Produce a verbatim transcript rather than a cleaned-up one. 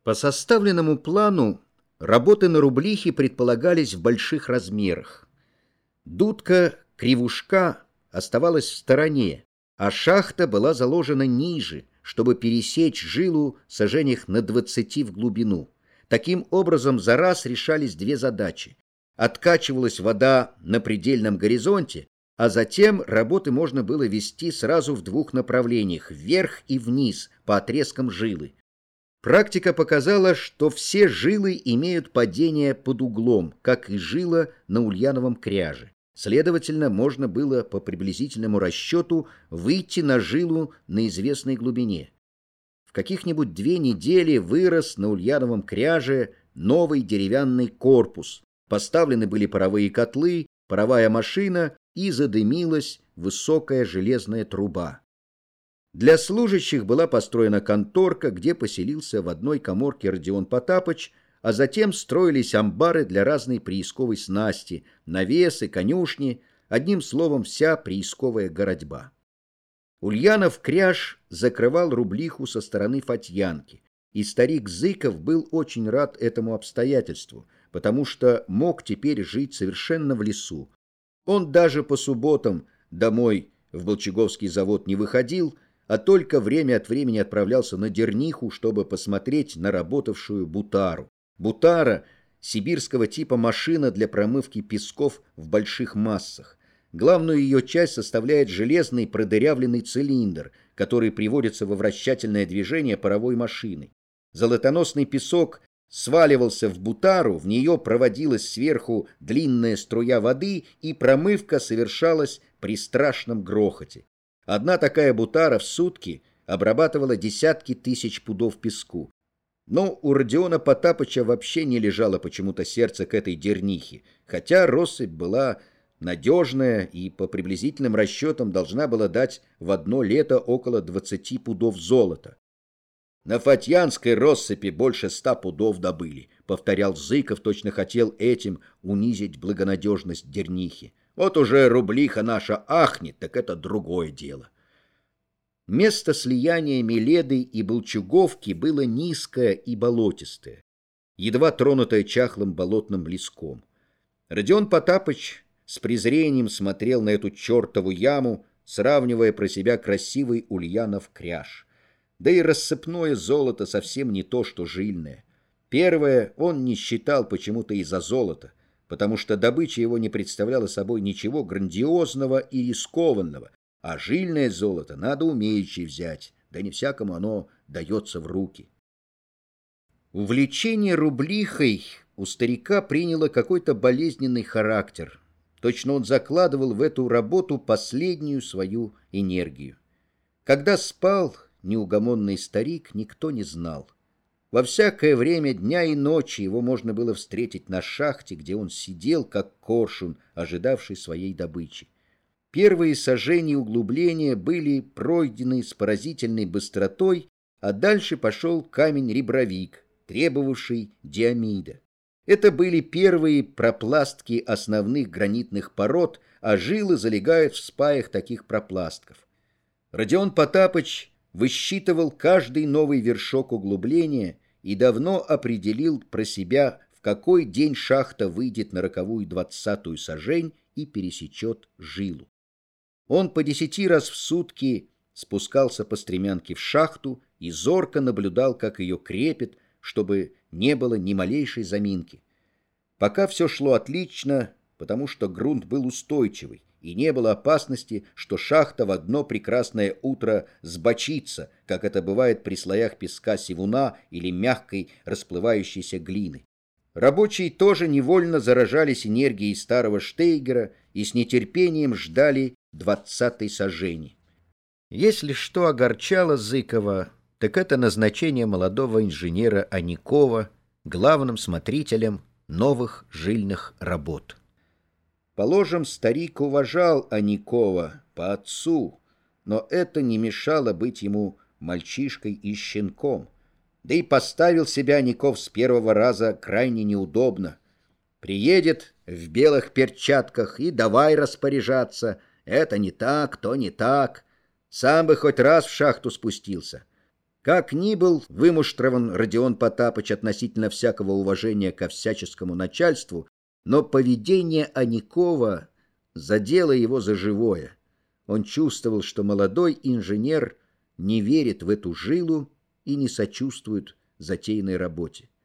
По составленному плану работы на Рублихе предполагались в больших размерах. Дудка Кривушка оставалась в стороне, а шахта была заложена ниже, чтобы пересечь жилу сажениях на двадцати в глубину. Таким образом, за раз решались две задачи. Откачивалась вода на предельном горизонте, а затем работы можно было вести сразу в двух направлениях, вверх и вниз, по отрезкам жилы. Практика показала, что все жилы имеют падение под углом, как и жила на Ульяновом кряже. Следовательно, можно было по приблизительному расчету выйти на жилу на известной глубине. В каких-нибудь две недели вырос на Ульяновом кряже новый деревянный корпус. Поставлены были паровые котлы, паровая машина и задымилась высокая железная труба. Для служащих была построена конторка, где поселился в одной каморке Родион Потапыч, а затем строились амбары для разной приисковой снасти, навесы, конюшни, одним словом, вся приисковая городьба. Ульянов кряж закрывал Рублиху со стороны Фатьянки, и старик Зыков был очень рад этому обстоятельству, потому что мог теперь жить совершенно в лесу. Он даже по субботам домой в Болчаговский завод не выходил, а только время от времени отправлялся на Дерниху, чтобы посмотреть на работавшую бутару. Бутара — сибирского типа машина для промывки песков в больших массах. Главную ее часть составляет железный продырявленный цилиндр, который приводится во вращательное движение паровой машины. Золотоносный песок сваливался в бутару, в нее проводилась сверху длинная струя воды, и промывка совершалась при страшном грохоте. Одна такая бутара в сутки обрабатывала десятки тысяч пудов песку. Но у Родиона Потапыча вообще не лежало почему-то сердце к этой Дернихе, хотя россыпь была надежная и по приблизительным расчетам должна была дать в одно лето около двадцати пудов золота. «На Фатьянской россыпи больше ста пудов добыли», — повторял Зыков, точно хотел этим унизить благонадежность Дернихи. «Вот уже Рублиха наша ахнет, так это другое дело». Место слияния Меледы и Болчуговки было низкое и болотистое, едва тронутое чахлым болотным леском. Родион Потапыч с презрением смотрел на эту чертову яму, сравнивая про себя красивый Ульянов кряж. Да и рассыпное золото совсем не то, что жильное. Первое он не считал почему-то из-за золота, потому что добыча его не представляла собой ничего грандиозного и рискованного, а жильное золото надо умеючи взять, да не всякому оно дается в руки. Увлечение Рублихой у старика приняло какой-то болезненный характер. Точно он закладывал в эту работу последнюю свою энергию. Когда спал неугомонный старик, никто не знал. Во всякое время дня и ночи его можно было встретить на шахте, где он сидел, как коршун, ожидавший своей добычи. Первые сажения углубления были пройдены с поразительной быстротой, а дальше пошел камень-ребровик, требовавший диамида. Это были первые пропластки основных гранитных пород, а жилы залегают в спаях таких пропластков. Родион Потапыч высчитывал каждый новый вершок углубления и давно определил про себя, в какой день шахта выйдет на роковую двадцатую сажень и пересечет жилу. Он по десяти раз в сутки спускался по стремянке в шахту и зорко наблюдал, как ее крепят, чтобы не было ни малейшей заминки. Пока все шло отлично, потому что грунт был устойчивый, и не было опасности, что шахта в одно прекрасное утро сбочится, как это бывает при слоях песка сивуна или мягкой расплывающейся глины. Рабочие тоже невольно заражались энергией старого Штейгера и с нетерпением ждали двадцатой сажени. Если что огорчало Зыкова, так это назначение молодого инженера Аникова главным смотрителем новых жильных работ. Положим, старик уважал Аникова по отцу, но это не мешало быть ему мальчишкой и щенком. Да и поставил себя Аников с первого раза крайне неудобно. Приедет в белых перчатках и давай распоряжаться. Это не так, то не так. Сам бы хоть раз в шахту спустился. Как ни был вымуштрован Родион Потапыч относительно всякого уважения ко всяческому начальству, но поведение Аникова задело его за живое. Он чувствовал, что молодой инженер не верит в эту жилу и не сочувствует затеянной работе.